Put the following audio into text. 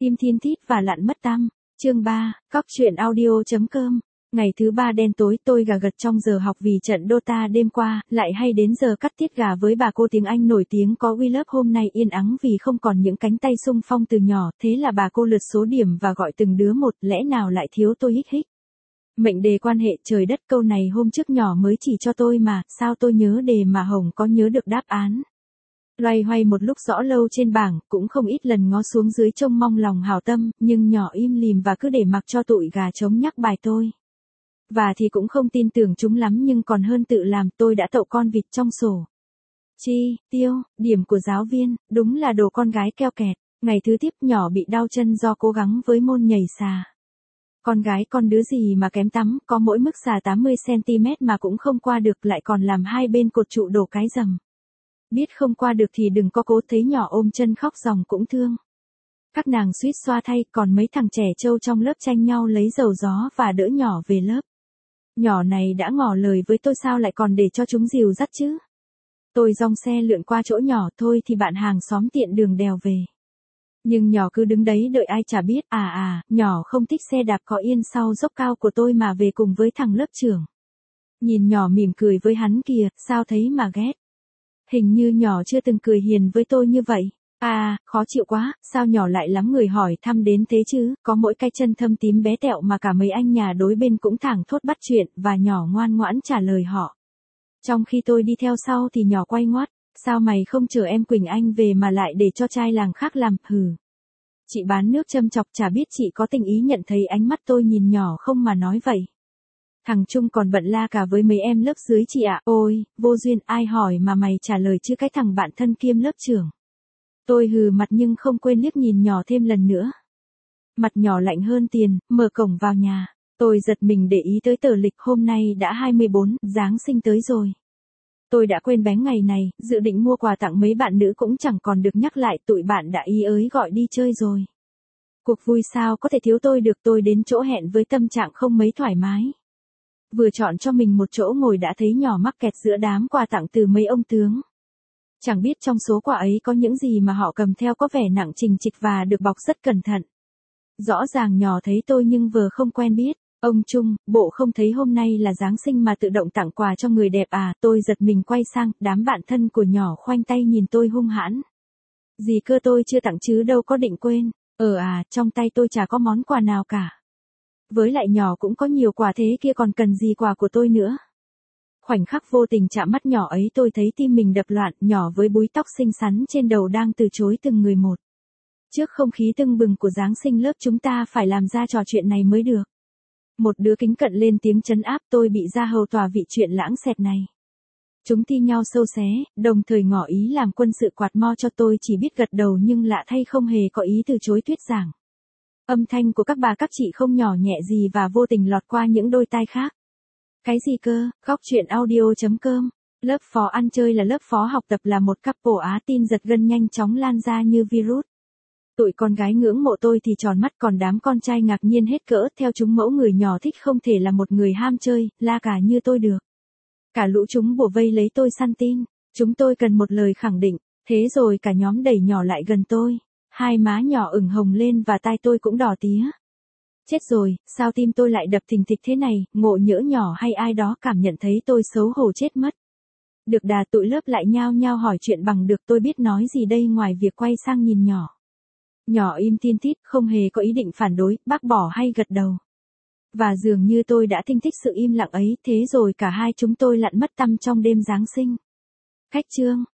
Tim Thiên Thít và Lặn Mất Tăm. Chương 3, Cóc truyện audio.com. Ngày thứ 3 đen tối tôi gà gật trong giờ học vì trận Dota đêm qua, lại hay đến giờ cắt tiết gà với bà cô tiếng Anh nổi tiếng có uy lớp hôm nay yên ắng vì không còn những cánh tay xung phong từ nhỏ, thế là bà cô lượt số điểm và gọi từng đứa một, lẽ nào lại thiếu tôi hích hích. Mệnh đề quan hệ trời đất câu này hôm trước nhỏ mới chỉ cho tôi mà, sao tôi nhớ đề mà Hồng có nhớ được đáp án. Loay hoay một lúc rõ lâu trên bảng, cũng không ít lần ngó xuống dưới trông mong lòng hảo tâm, nhưng nhỏ im lìm và cứ để mặc cho tụi gà trống nhắc bài tôi. Và thì cũng không tin tưởng chúng lắm nhưng còn hơn tự làm, tôi đã tậu con vịt trong sổ. Tiêu, điểm của giáo viên, đúng là đồ con gái keo kẹt. Ngày thứ tiếp nhỏ bị đau chân do cố gắng với môn nhảy xà. Con gái con đứa gì mà kém tắm, có mỗi mức xà 80cm mà cũng không qua được, lại còn làm hai bên cột trụ đổ cái rầm. Biết không qua được thì đừng có cố, thấy nhỏ ôm chân khóc ròng cũng thương. Các nàng suýt xoa thay, còn mấy thằng trẻ trâu trong lớp tranh nhau lấy dầu gió và đỡ nhỏ về lớp. Nhỏ này đã ngỏ lời với tôi sao lại còn để cho chúng dìu dắt chứ. Tôi dong xe lượn qua chỗ nhỏ thôi thì bạn hàng xóm tiện đường đèo về. Nhưng nhỏ cứ đứng đấy đợi ai chả biết, nhỏ không thích xe đạp có yên sau dốc cao của tôi mà về cùng với thằng lớp trưởng. Nhìn nhỏ mỉm cười với hắn kìa, sao thấy mà ghét. Hình như nhỏ chưa từng cười hiền với tôi như vậy. Khó chịu quá, sao nhỏ lại lắm người hỏi thăm đến thế chứ, có mỗi cái chân thâm tím bé tẹo mà cả mấy anh nhà đối bên cũng thẳng thốt bắt chuyện, và nhỏ ngoan ngoãn trả lời họ. Trong khi tôi đi theo sau thì nhỏ quay ngoắt, sao mày không chờ em Quỳnh Anh về mà lại để cho trai làng khác làm, hừ. Chị bán nước châm chọc chả biết chị có tình ý nhận thấy ánh mắt tôi nhìn nhỏ không mà nói vậy. Thằng Trung còn bận la cả với mấy em lớp dưới chị ạ, ôi, vô duyên ai hỏi mà mày trả lời chứ cái thằng bạn thân kiêm lớp trưởng. Tôi hừ mặt nhưng không quên liếc nhìn nhỏ thêm lần nữa. Mặt nhỏ lạnh hơn tiền, mở cổng vào nhà. Tôi giật mình để ý tới tờ lịch hôm nay đã 24, Giáng sinh tới rồi. Tôi đã quên bén ngày này, dự định mua quà tặng mấy bạn nữ cũng chẳng còn được nhắc lại, tụi bạn đã ý ới gọi đi chơi rồi. Cuộc vui sao có thể thiếu tôi được, tôi đến chỗ hẹn với tâm trạng không mấy thoải mái. Vừa chọn cho mình một chỗ ngồi đã thấy nhỏ mắc kẹt giữa đám quà tặng từ mấy ông tướng. Chẳng biết trong số quà ấy có những gì mà họ cầm theo có vẻ nặng trình trịch và được bọc rất cẩn thận. Rõ ràng nhỏ thấy tôi nhưng vừa không quen biết. Ông Trung, bộ không thấy hôm nay là Giáng sinh mà tự động tặng quà cho người đẹp à, tôi giật mình quay sang, đám bạn thân của nhỏ khoanh tay nhìn tôi hung hãn. Gì cơ, tôi chưa tặng chứ đâu có định quên, trong tay tôi chả có món quà nào cả. Với lại nhỏ cũng có nhiều quà thế kia còn cần gì quà của tôi nữa. Khoảnh khắc vô tình chạm mắt nhỏ ấy tôi thấy tim mình đập loạn, nhỏ với búi tóc xinh xắn trên đầu đang từ chối từng người một. Trước không khí tưng bừng của Giáng sinh lớp chúng ta phải làm ra trò chuyện này mới được. Một đứa kính cận lên tiếng trấn áp, tôi bị ra hầu tòa vị chuyện lãng xẹt này. Chúng thi nhau sâu xé, đồng thời ngỏ ý làm quân sự quạt mo cho tôi, chỉ biết gật đầu nhưng lạ thay không hề có ý từ chối thuyết giảng. Âm thanh của các bà các chị không nhỏ nhẹ gì và vô tình lọt qua những đôi tai khác. Cái gì cơ, Cóc truyện audio.com. Lớp phó ăn chơi là lớp phó học tập là một couple Á, tin giật gân nhanh chóng lan ra như virus. Tụi con gái ngưỡng mộ tôi thì tròn mắt, còn đám con trai ngạc nhiên hết cỡ, theo chúng mẫu người nhỏ thích không thể là một người ham chơi, la cả như tôi được. Cả lũ chúng bủa vây lấy tôi săn tin, chúng tôi cần một lời khẳng định, thế rồi cả nhóm đẩy nhỏ lại gần tôi. Hai má nhỏ ửng hồng lên và tai tôi cũng đỏ tía. Chết rồi, sao tim tôi lại đập thình thịch thế này, ngộ nhỡ nhỏ hay ai đó cảm nhận thấy tôi xấu hổ chết mất. Được đà tụi lớp lại nhao nhao hỏi chuyện bằng được, tôi biết nói gì đây ngoài việc quay sang nhìn nhỏ. Nhỏ im tin tít, không hề có ý định phản đối, bác bỏ hay gật đầu. Và dường như tôi đã thinh thích sự im lặng ấy, thế rồi cả hai chúng tôi lặn mất tăm trong đêm Giáng sinh. Cách chương.